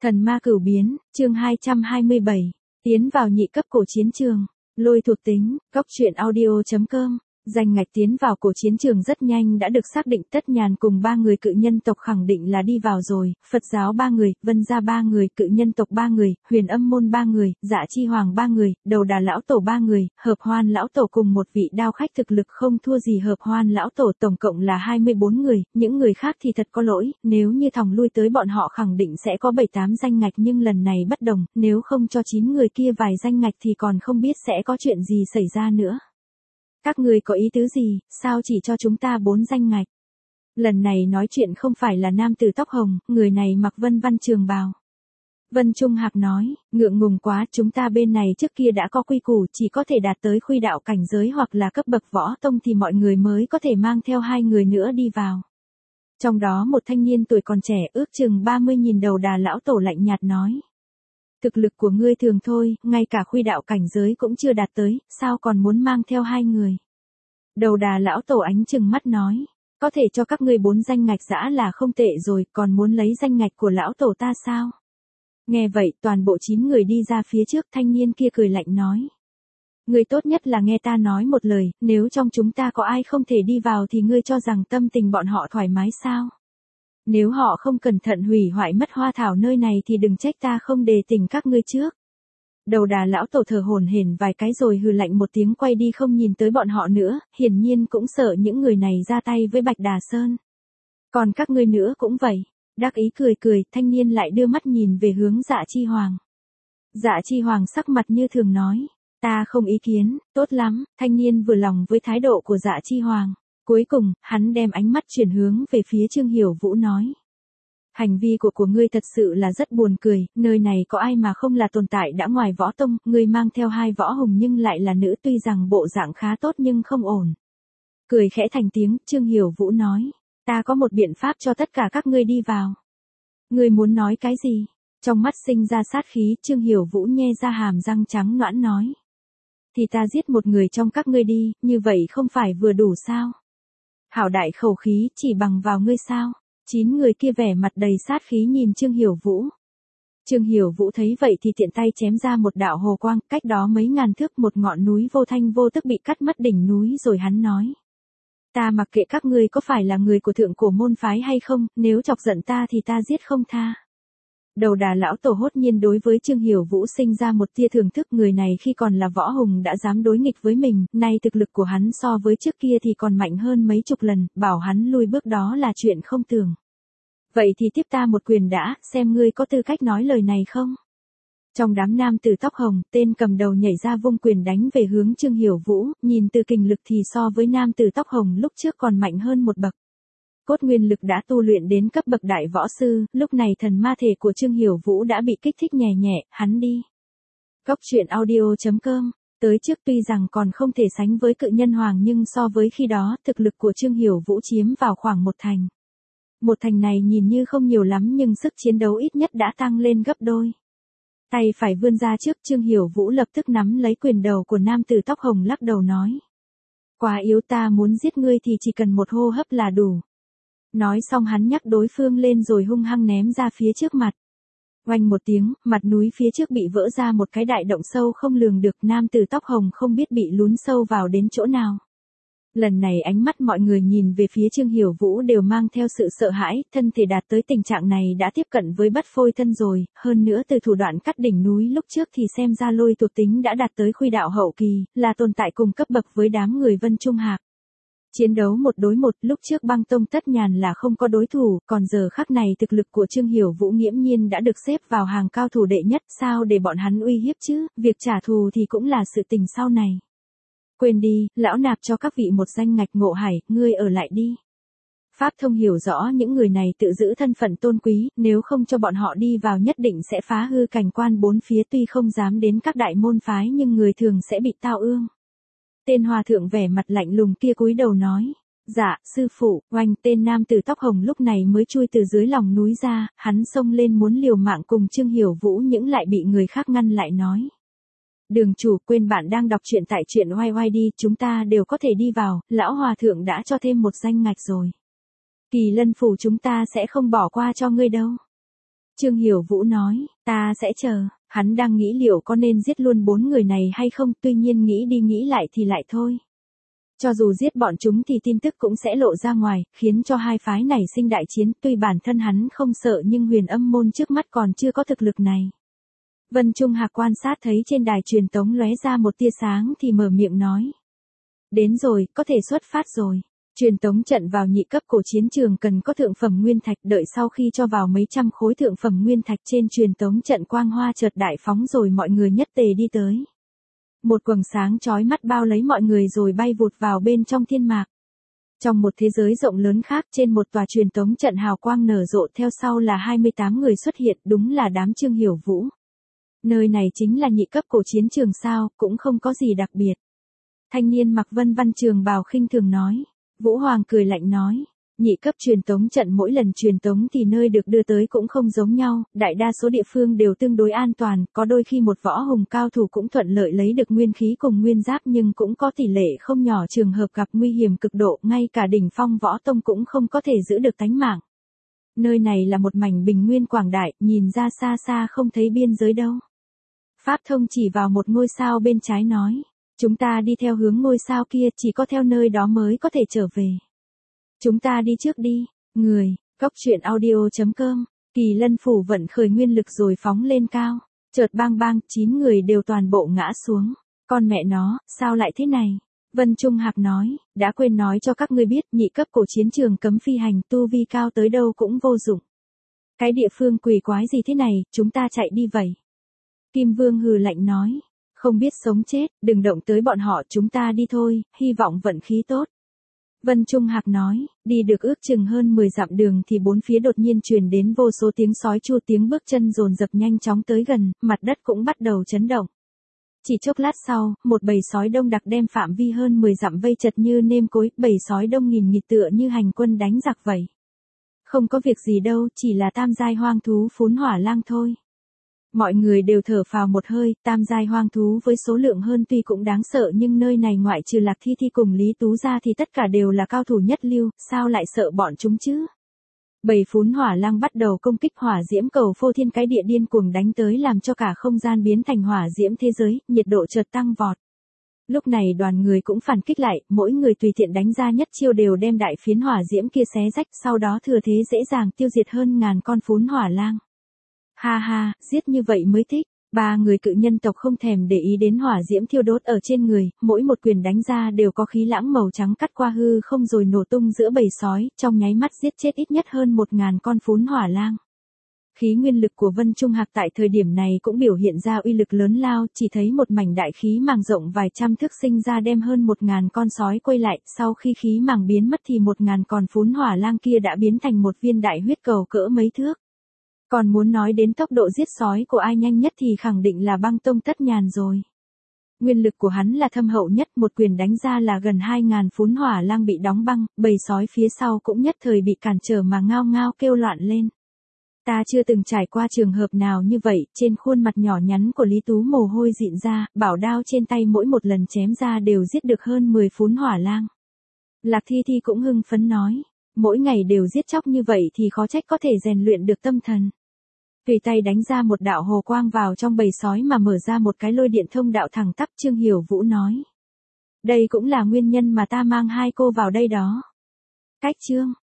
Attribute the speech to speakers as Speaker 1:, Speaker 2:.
Speaker 1: Thần ma cửu biến, chương 227, tiến vào nhị cấp cổ chiến trường, lôi thuộc tính, cốc truyện audio.com. Danh ngạch tiến vào cổ chiến trường rất nhanh đã được xác định. Tất Nhàn cùng 3 người cự nhân tộc khẳng định là đi vào rồi, Phật giáo 3 người, Vân gia 3 người, cự nhân tộc 3 người, Huyền Âm môn 3 người, Dạ Chi Hoàng 3 người, Đầu Đà lão tổ 3 người, Hợp Hoan lão tổ cùng một vị đao khách thực lực không thua gì Hợp Hoan lão tổ, tổng cộng là 24 người, những người khác thì thật có lỗi, nếu như thòng lui tới bọn họ khẳng định sẽ có 7-8 danh ngạch, nhưng lần này bất đồng, nếu không cho 9 người kia vài danh ngạch thì còn không biết sẽ có chuyện gì xảy ra nữa. Các người có ý tứ gì, sao chỉ cho chúng ta 4 danh ngạch? Lần này nói chuyện không phải là nam tử tóc hồng, người này mặc vân văn trường bào. Vân Trung Hạc nói, ngượng ngùng quá, chúng ta bên này trước kia đã có quy củ, chỉ có thể đạt tới khuy đạo cảnh giới hoặc là cấp bậc võ tông thì mọi người mới có thể mang theo 2 người nữa đi vào. Trong đó một thanh niên tuổi còn trẻ ước chừng 30 nhìn Đầu Đà lão tổ lạnh nhạt nói. Thực lực của ngươi thường thôi, ngay cả khuy đạo cảnh giới cũng chưa đạt tới, sao còn muốn mang theo 2 người. Đầu Đà lão tổ ánh chừng mắt nói, có thể cho các ngươi 4 danh ngạch dã là không tệ rồi, còn muốn lấy danh ngạch của lão tổ ta sao? Nghe vậy, toàn bộ 9 người đi ra phía trước, thanh niên kia cười lạnh nói. Ngươi tốt nhất là nghe ta nói một lời, nếu trong chúng ta có ai không thể đi vào thì ngươi cho rằng tâm tình bọn họ thoải mái sao? Nếu họ không cẩn thận hủy hoại mất hoa thảo nơi này thì đừng trách ta không đề tỉnh các ngươi trước. Đầu Đà lão tổ thở hổn hển vài cái rồi hừ lạnh một tiếng quay đi không nhìn tới bọn họ nữa, hiển nhiên cũng sợ những người này ra tay với Bạch Đà Sơn. Còn các ngươi nữa cũng vậy. Đắc ý cười cười, thanh niên lại đưa mắt nhìn về hướng Dạ Chi Hoàng. Dạ Chi Hoàng sắc mặt như thường nói, ta không ý kiến, tốt lắm, thanh niên vừa lòng với thái độ của Dạ Chi Hoàng. Cuối cùng, hắn đem ánh mắt chuyển hướng về phía Trương Hiểu Vũ nói. Hành vi của ngươi thật sự là rất buồn cười, nơi này có ai mà không là tồn tại đã ngoài võ tông, ngươi mang theo 2 võ hùng nhưng lại là nữ, tuy rằng bộ dạng khá tốt nhưng không ổn. Cười khẽ thành tiếng, Trương Hiểu Vũ nói, ta có một biện pháp cho tất cả các ngươi đi vào. Ngươi muốn nói cái gì? Trong mắt sinh ra sát khí, Trương Hiểu Vũ nhe ra hàm răng trắng nõn nói. Thì ta giết một người trong các ngươi đi, như vậy không phải vừa đủ sao? Hảo đại khẩu khí, chỉ bằng vào ngươi sao? 9 người kia vẻ mặt đầy sát khí nhìn Trương Hiểu Vũ. Trương Hiểu Vũ thấy vậy thì tiện tay chém ra một đạo hồ quang, cách đó mấy ngàn thước một ngọn núi vô thanh vô tức bị cắt mất đỉnh núi rồi hắn nói. Ta mặc kệ các ngươi có phải là người của thượng cổ môn phái hay không, nếu chọc giận ta thì ta giết không tha. Đầu Đà lão tổ hốt nhiên đối với Trương Hiểu Vũ sinh ra một tia thưởng thức, người này khi còn là võ hùng đã dám đối nghịch với mình, nay thực lực của hắn so với trước kia thì còn mạnh hơn mấy chục lần, bảo hắn lui bước đó là chuyện không tưởng. Vậy thì tiếp ta một quyền đã, xem ngươi có tư cách nói lời này không? Trong đám nam tử tóc hồng, tên cầm đầu nhảy ra vung quyền đánh về hướng Trương Hiểu Vũ, nhìn từ kình lực thì so với nam tử tóc hồng lúc trước còn mạnh hơn một bậc. Cốt nguyên lực đã tu luyện đến cấp bậc đại võ sư, lúc này thần ma thể của Trương Hiểu Vũ đã bị kích thích nhẹ nhẹ, hắn đi. Cốc truyện audio.com, tới trước tuy rằng còn không thể sánh với cự nhân hoàng nhưng so với khi đó, thực lực của Trương Hiểu Vũ chiếm vào khoảng 1 thành. 1 thành này nhìn như không nhiều lắm nhưng sức chiến đấu ít nhất đã tăng lên gấp đôi. Tay phải vươn ra trước, Trương Hiểu Vũ lập tức nắm lấy quyền đầu của nam tử tóc hồng lắc đầu nói. Quá yếu, ta muốn giết ngươi thì chỉ cần một hô hấp là đủ. Nói xong hắn nhắc đối phương lên rồi hung hăng ném ra phía trước mặt. Oanh một tiếng, mặt núi phía trước bị vỡ ra một cái đại động sâu không lường được, nam tử tóc hồng không biết bị lún sâu vào đến chỗ nào. Lần này ánh mắt mọi người nhìn về phía Trương Hiểu Vũ đều mang theo sự sợ hãi, thân thể đạt tới tình trạng này đã tiếp cận với bất phôi thân rồi, hơn nữa từ thủ đoạn cắt đỉnh núi lúc trước thì xem ra lôi thuộc tính đã đạt tới khuy đạo hậu kỳ, là tồn tại cùng cấp bậc với đám người Vân Trung Hạc. Chiến đấu 1 đối 1, lúc trước Băng Tông Tất Nhàn là không có đối thủ, còn giờ khắc này thực lực của Trương Hiểu Vũ nghiễm nhiên đã được xếp vào hàng cao thủ đệ nhất, sao để bọn hắn uy hiếp chứ, việc trả thù thì cũng là sự tình sau này. Quên đi, lão nạp cho các vị một danh ngạch, Ngộ Hải, ngươi ở lại đi. Pháp Thông hiểu rõ những người này tự giữ thân phận tôn quý, nếu không cho bọn họ đi vào nhất định sẽ phá hư cảnh quan 4 phía, tuy không dám đến các đại môn phái nhưng người thường sẽ bị tao ương. Tên hòa thượng vẻ mặt lạnh lùng kia cúi đầu nói, dạ, sư phụ. Oanh, tên nam tử tóc hồng lúc này mới chui từ dưới lòng núi ra, hắn xông lên muốn liều mạng cùng Trương Hiểu Vũ nhưng lại bị người khác ngăn lại nói. Đường chủ, quên bạn đang đọc truyện tại truyện oai oai đi, chúng ta đều có thể đi vào, lão hòa thượng đã cho thêm một danh ngạch rồi. Kỳ Lân phủ chúng ta sẽ không bỏ qua cho ngươi đâu. Trương Hiểu Vũ nói, ta sẽ chờ, hắn đang nghĩ liệu có nên giết luôn 4 người này hay không, tuy nhiên nghĩ đi nghĩ lại thì lại thôi. Cho dù giết bọn chúng thì tin tức cũng sẽ lộ ra ngoài, khiến cho hai phái này sinh đại chiến, tuy bản thân hắn không sợ nhưng Huyền Âm môn trước mắt còn chưa có thực lực này. Vân Trung Hạc quan sát thấy trên đài truyền tống lóe ra một tia sáng thì mở miệng nói. Đến rồi, có thể xuất phát rồi. Truyền tống trận vào nhị cấp cổ chiến trường cần có thượng phẩm nguyên thạch, đợi sau khi cho vào mấy trăm khối thượng phẩm nguyên thạch trên truyền tống trận quang hoa chợt đại phóng rồi mọi người nhất tề đi tới. Một quầng sáng chói mắt bao lấy mọi người rồi bay vụt vào bên trong thiên mạc. Trong một thế giới rộng lớn khác trên một tòa truyền tống trận hào quang nở rộ theo sau là 28 người xuất hiện, đúng là đám Trương Hiểu Vũ. Nơi này chính là nhị cấp cổ chiến trường sao, cũng không có gì đặc biệt. Thanh niên mặc vân văn trường bào khinh thường nói. Vũ Hoàng cười lạnh nói. Nhị cấp truyền tống trận mỗi lần truyền tống thì nơi được đưa tới cũng không giống nhau, đại đa số địa phương đều tương đối an toàn, có đôi khi một võ hùng cao thủ cũng thuận lợi lấy được nguyên khí cùng nguyên giáp nhưng cũng có tỷ lệ không nhỏ trường hợp gặp nguy hiểm cực độ, ngay cả đỉnh phong võ tông cũng không có thể giữ được tánh mạng. Nơi này là một mảnh bình nguyên quảng đại, nhìn ra xa xa không thấy biên giới đâu. Pháp Thông chỉ vào một ngôi sao bên trái nói, chúng ta đi theo hướng ngôi sao kia, chỉ có theo nơi đó mới có thể trở về. Chúng ta đi trước đi, người, cóc truyện audio.com, Kỳ Lân phủ vận khởi nguyên lực rồi phóng lên cao, chợt bang bang, 9 người đều toàn bộ ngã xuống, con mẹ nó, sao lại thế này? Vân Trung Hạc nói, đã quên nói cho các ngươi biết, nhị cấp cổ chiến trường cấm phi hành, tu vi cao tới đâu cũng vô dụng. Cái địa phương quỷ quái gì thế này, chúng ta chạy đi vậy. Kim Vương hừ lạnh nói, không biết sống chết, đừng động tới bọn họ, chúng ta đi thôi, hy vọng vận khí tốt. Vân Trung Hạc nói, đi được ước chừng hơn 10 dặm đường thì bốn phía đột nhiên truyền đến vô số tiếng sói chu, tiếng bước chân dồn dập nhanh chóng tới gần, mặt đất cũng bắt đầu chấn động. Chỉ chốc lát sau, một bầy sói đông đặc đem phạm vi hơn 10 dặm vây chật như nêm cối, bầy sói đông nghìn nghịt tựa như hành quân đánh giặc vậy. Không có việc gì đâu, chỉ là tam giai hoang thú phún hỏa lang thôi. Mọi người đều thở phào một hơi, tam giai hoang thú với số lượng hơn tuy cũng đáng sợ nhưng nơi này ngoại trừ Lạc Thi Thi cùng Lý Tú ra thì tất cả đều là cao thủ nhất lưu, sao lại sợ bọn chúng chứ? Bầy phún hỏa lang bắt đầu công kích hỏa diễm cầu phô thiên cái địa điên cuồng đánh tới làm cho cả không gian biến thành hỏa diễm thế giới, nhiệt độ chợt tăng vọt. Lúc này đoàn người cũng phản kích lại, mỗi người tùy tiện đánh ra nhất chiêu đều đem đại phiến hỏa diễm kia xé rách, sau đó thừa thế dễ dàng tiêu diệt hơn ngàn con phún hỏa lang. Ha ha, giết như vậy mới thích. Ba người cự nhân tộc không thèm để ý đến hỏa diễm thiêu đốt ở trên người, mỗi một quyền đánh ra đều có khí lãng màu trắng cắt qua hư không rồi nổ tung giữa bầy sói, trong nháy mắt giết chết ít nhất hơn 1000 con phún hỏa lang. Khí nguyên lực của Vân Trung Hạc tại thời điểm này cũng biểu hiện ra uy lực lớn lao, chỉ thấy một mảnh đại khí màng rộng vài trăm thước sinh ra đem hơn 1000 con sói quay lại, sau khi khí màng biến mất thì 1000 con phún hỏa lang kia đã biến thành một viên đại huyết cầu cỡ mấy thước. Còn muốn nói đến tốc độ giết sói của ai nhanh nhất thì khẳng định là Băng Tông Tất Nhàn rồi. Nguyên lực của hắn là thâm hậu nhất, một quyền đánh ra là gần 2000 phún hỏa lang bị đóng băng, bầy sói phía sau cũng nhất thời bị cản trở mà ngao ngao kêu loạn lên. Ta chưa từng trải qua trường hợp nào như vậy, trên khuôn mặt nhỏ nhắn của Lý Tú mồ hôi dịn ra, bảo đao trên tay mỗi một lần chém ra đều giết được hơn 10 phún hỏa lang. Lạc Thi Thi cũng hưng phấn nói, mỗi ngày đều giết chóc như vậy thì khó trách có thể rèn luyện được tâm thần. Tùy tay đánh ra một đạo hồ quang vào trong bầy sói mà mở ra một cái lôi điện thông đạo thẳng tắp. Trương Hiểu Vũ nói. Đây cũng là nguyên nhân mà ta mang hai cô vào đây đó. Cách chương.